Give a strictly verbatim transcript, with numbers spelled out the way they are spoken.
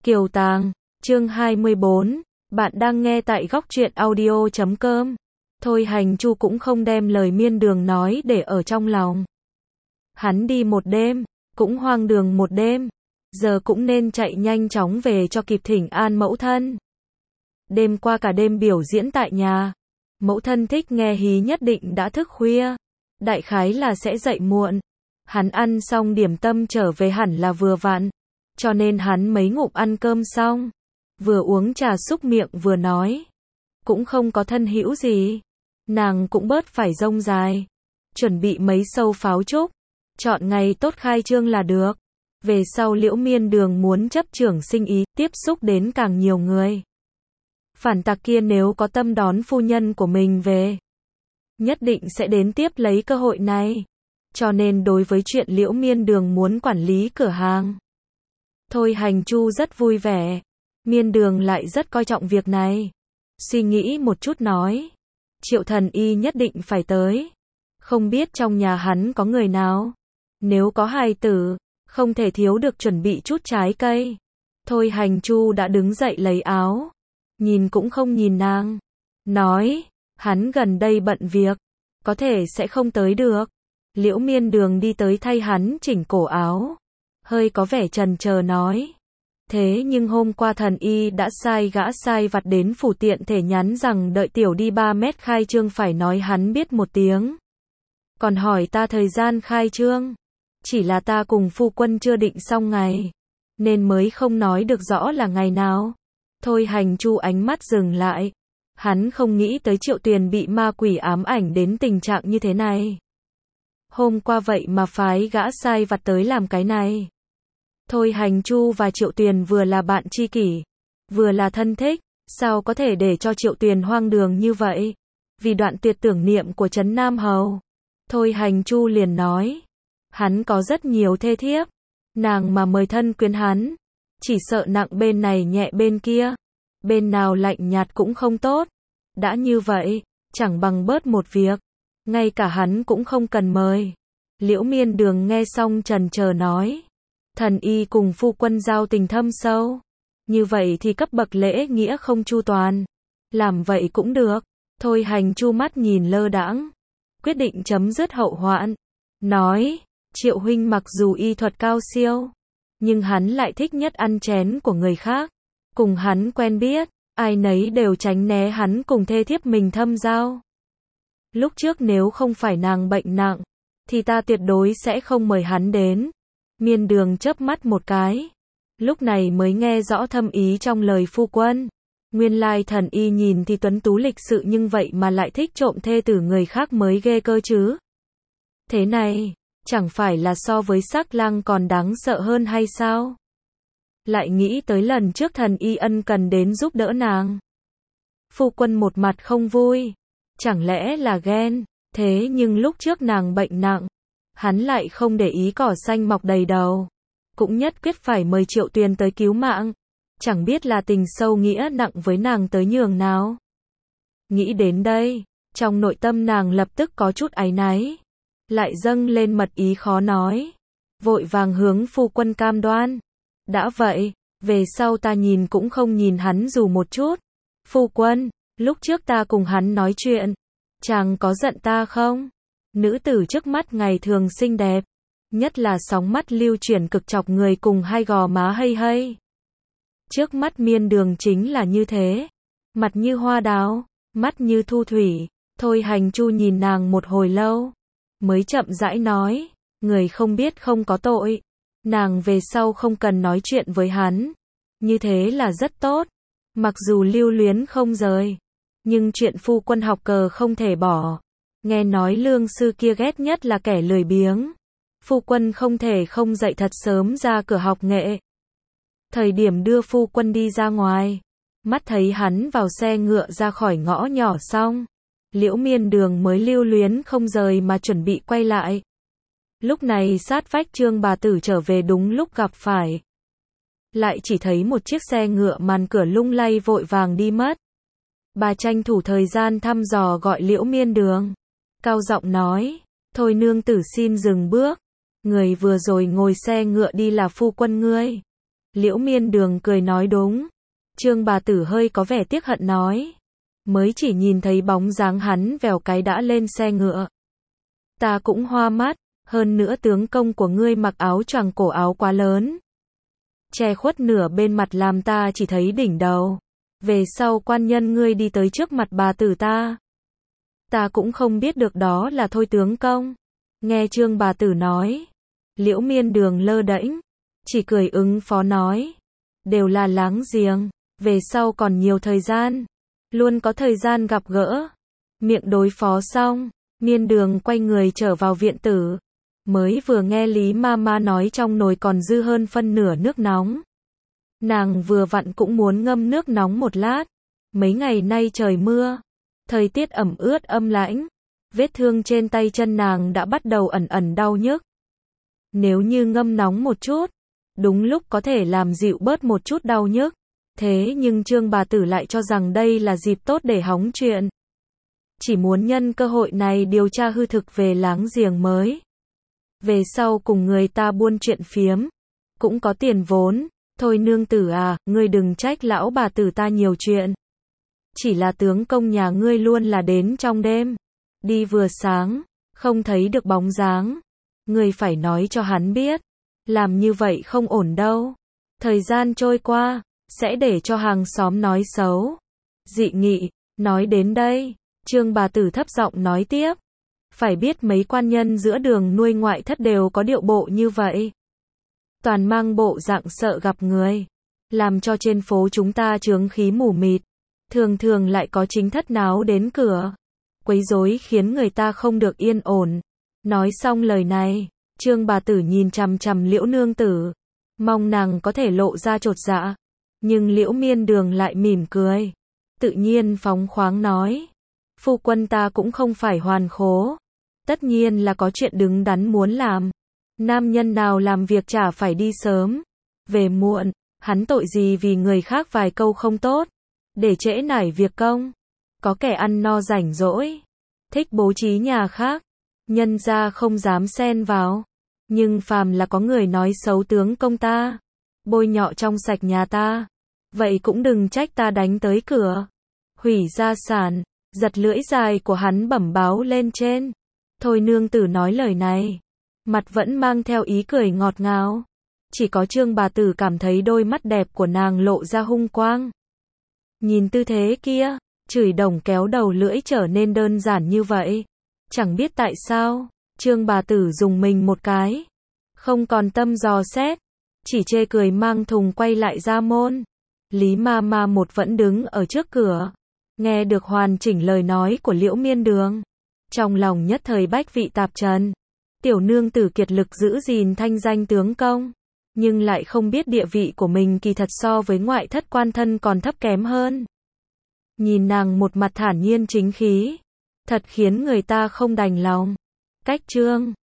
Kiều Tàng, chương hai mươi bốn, bạn đang nghe tại góc truyện audio chấm com. Thôi Hành Chu cũng không đem lời Miên Đường nói để ở trong lòng. Hắn đi một đêm, cũng hoang đường một đêm, giờ cũng nên chạy nhanh chóng về cho kịp thỉnh an mẫu thân. Đêm qua cả đêm biểu diễn tại nhà, mẫu thân thích nghe hí nhất định đã thức khuya, đại khái là sẽ dậy muộn. Hắn ăn xong điểm tâm trở về hẳn là vừa vặn, cho nên hắn mấy ngụm ăn cơm xong, vừa uống trà xúc miệng vừa nói, cũng không có thân hữu gì, nàng cũng bớt phải rông dài, chuẩn bị mấy sâu pháo trúc, chọn ngày tốt khai trương là được. Về sau Liễu Miên Đường muốn chấp trưởng sinh ý, tiếp xúc đến càng nhiều người. Phản tặc kia nếu có tâm đón phu nhân của mình về, nhất định sẽ đến tiếp lấy cơ hội này. Cho nên đối với chuyện Liễu Miên Đường muốn quản lý cửa hàng, Thôi Hành Chu rất vui vẻ. Miên Đường lại rất coi trọng việc này. Suy nghĩ một chút nói, Triệu Thần Y nhất định phải tới. Không biết trong nhà hắn có người nào. Nếu có hài tử, không thể thiếu được chuẩn bị chút trái cây. Thôi Hành Chu đã đứng dậy lấy áo, nhìn cũng không nhìn nàng, nói, hắn gần đây bận việc, có thể sẽ không tới được. Liễu Miên Đường đi tới thay hắn chỉnh cổ áo, hơi có vẻ chần chờ nói, thế nhưng hôm qua Thần Y đã sai gã sai vặt đến phủ tiện thể nhắn rằng đợi tiểu đi ba mét khai trương phải nói hắn biết một tiếng. Còn hỏi ta thời gian khai trương, chỉ là ta cùng phu quân chưa định xong ngày, nên mới không nói được rõ là ngày nào. Thôi Hành Chu ánh mắt dừng lại, hắn không nghĩ tới Triệu Tuyền bị ma quỷ ám ảnh đến tình trạng như thế này. Hôm qua vậy mà phái gã sai vặt tới làm cái này. Thôi Hành Chu và Triệu Tuyền vừa là bạn tri kỷ, vừa là thân thích, sao có thể để cho Triệu Tuyền hoang đường như vậy? Vì đoạn tuyệt tưởng niệm của Trấn Nam Hầu, Thôi Hành Chu liền nói, hắn có rất nhiều thê thiếp, nàng mà mời thân quyến hắn, chỉ sợ nặng bên này nhẹ bên kia, bên nào lạnh nhạt cũng không tốt. Đã như vậy, chẳng bằng bớt một việc, ngay cả hắn cũng không cần mời. Liễu Miên Đường nghe xong trần chờ nói, Thần Y cùng phu quân giao tình thâm sâu, như vậy thì cấp bậc lễ nghĩa không chu toàn, làm vậy cũng được. Thôi Hành Chu mắt nhìn lơ đãng, quyết định chấm dứt hậu hoạn, nói, Triệu huynh mặc dù y thuật cao siêu, nhưng hắn lại thích nhất ăn chén của người khác. Cùng hắn quen biết, ai nấy đều tránh né hắn cùng thê thiếp mình thâm giao. Lúc trước nếu không phải nàng bệnh nặng, thì ta tuyệt đối sẽ không mời hắn đến. Miên Đường chớp mắt một cái, lúc này mới nghe rõ thâm ý trong lời phu quân. Nguyên lai Thần Y nhìn thì tuấn tú lịch sự nhưng vậy mà lại thích trộm thê tử người khác mới ghê cơ chứ. Thế này, chẳng phải là so với Sắc Lang còn đáng sợ hơn hay sao? Lại nghĩ tới lần trước Thần Y ân cần đến giúp đỡ nàng. Phu quân một mặt không vui, chẳng lẽ là ghen? Thế nhưng lúc trước nàng bệnh nặng, hắn lại không để ý cỏ xanh mọc đầy đầu, cũng nhất quyết phải mời Triệu Tuyền tới cứu mạng. Chẳng biết là tình sâu nghĩa nặng với nàng tới nhường nào. Nghĩ đến đây, trong nội tâm nàng lập tức có chút áy náy, lại dâng lên mật ý khó nói, vội vàng hướng phu quân cam đoan. Đã vậy, về sau ta nhìn cũng không nhìn hắn dù một chút. Phu quân, lúc trước ta cùng hắn nói chuyện, chàng có giận ta không? Nữ tử trước mắt ngày thường xinh đẹp, nhất là sóng mắt lưu chuyển cực chọc người cùng hai gò má hây hây. Trước mắt Miên Đường chính là như thế, mặt như hoa đào, mắt như thu thủy. Thôi Hành Chu nhìn nàng một hồi lâu, mới chậm rãi nói, người không biết không có tội, nàng về sau không cần nói chuyện với hắn, như thế là rất tốt. Mặc dù lưu luyến không rời, nhưng chuyện phu quân học cờ không thể bỏ. Nghe nói lương sư kia ghét nhất là kẻ lười biếng, phu quân không thể không dậy thật sớm ra cửa học nghệ. Thời điểm đưa phu quân đi ra ngoài, mắt thấy hắn vào xe ngựa ra khỏi ngõ nhỏ xong, Liễu Miên Đường mới lưu luyến không rời mà chuẩn bị quay lại. Lúc này sát vách Trương bà tử trở về đúng lúc gặp phải, lại chỉ thấy một chiếc xe ngựa màn cửa lung lay vội vàng đi mất. Bà tranh thủ thời gian thăm dò gọi Liễu Miên Đường, cao giọng nói, thôi nương tử xin dừng bước, người vừa rồi ngồi xe ngựa đi là phu quân ngươi. Liễu Miên Đường cười nói đúng. Trương bà tử hơi có vẻ tiếc hận nói. Mới chỉ nhìn thấy bóng dáng hắn vèo cái đã lên xe ngựa. Ta cũng hoa mắt, hơn nữa tướng công của ngươi mặc áo choàng cổ áo quá lớn. Che khuất nửa bên mặt làm ta chỉ thấy đỉnh đầu. Về sau quan nhân ngươi đi tới trước mặt bà tử ta. Ta cũng không biết được đó là thôi tướng công. Nghe Trương bà tử nói. Liễu Miên Đường lơ đễnh, chỉ cười ứng phó nói. Đều là láng giềng, về sau còn nhiều thời gian. Luôn có thời gian gặp gỡ. Miệng đối phó xong, Miên Đường quay người trở vào viện tử. Mới vừa nghe Lý Mama nói trong nồi còn dư hơn phân nửa nước nóng. Nàng vừa vặn cũng muốn ngâm nước nóng một lát. Mấy ngày nay trời mưa, thời tiết ẩm ướt âm lãnh. Vết thương trên tay chân nàng đã bắt đầu ẩn ẩn đau nhức. Nếu như ngâm nóng một chút, đúng lúc có thể làm dịu bớt một chút đau nhức. Thế nhưng Trương bà tử lại cho rằng đây là dịp tốt để hóng chuyện. Chỉ muốn nhân cơ hội này điều tra hư thực về láng giềng mới. Về sau cùng người ta buôn chuyện phiếm, cũng có tiền vốn. Thôi nương tử à, ngươi đừng trách lão bà tử ta nhiều chuyện. Chỉ là tướng công nhà ngươi luôn là đến trong đêm. Đi vừa sáng, không thấy được bóng dáng. Ngươi phải nói cho hắn biết. Làm như vậy không ổn đâu. Thời gian trôi qua, sẽ để cho hàng xóm nói xấu. Dị nghị, nói đến đây, Trương bà tử thấp giọng nói tiếp. Phải biết mấy quan nhân giữa đường nuôi ngoại thất đều có điệu bộ như vậy. Toàn mang bộ dạng sợ gặp người. Làm cho trên phố chúng ta chướng khí mù mịt. Thường thường lại có chính thất náo đến cửa. Quấy rối khiến người ta không được yên ổn. Nói xong lời này, Trương bà tử nhìn chằm chằm Liễu nương tử. Mong nàng có thể lộ ra chột dạ. Nhưng Liễu Miên Đường lại mỉm cười. Tự nhiên phóng khoáng nói. Phu quân ta cũng không phải hoàn khố. Tất nhiên là có chuyện đứng đắn muốn làm. Nam nhân nào làm việc chả phải đi sớm. Về muộn, hắn tội gì vì người khác vài câu không tốt. Để trễ nải việc công. Có kẻ ăn no rảnh rỗi. Thích bố trí nhà khác. Nhân ra không dám xen vào. Nhưng phàm là có người nói xấu tướng công ta. Bôi nhọ trong sạch nhà ta. Vậy cũng đừng trách ta đánh tới cửa. Hủy gia sản. Giật lưỡi dài của hắn bẩm báo lên trên. Thôi nương tử nói lời này. Mặt vẫn mang theo ý cười ngọt ngào. Chỉ có Trương bà tử cảm thấy đôi mắt đẹp của nàng lộ ra hung quang. Nhìn tư thế kia, chửi đồng kéo đầu lưỡi trở nên đơn giản như vậy. Chẳng biết tại sao, Trương bà tử dùng mình một cái. Không còn tâm dò xét. Chỉ chê cười mang thùng quay lại ra môn. Lý Mama một vẫn đứng ở trước cửa. Nghe được hoàn chỉnh lời nói của Liễu Miên Đường. Trong lòng nhất thời bách vị tạp trần. Tiểu nương tử kiệt lực giữ gìn thanh danh tướng công. Nhưng lại không biết địa vị của mình kỳ thật so với ngoại thất quan thân còn thấp kém hơn. Nhìn nàng một mặt thản nhiên chính khí. Thật khiến người ta không đành lòng. Cách chương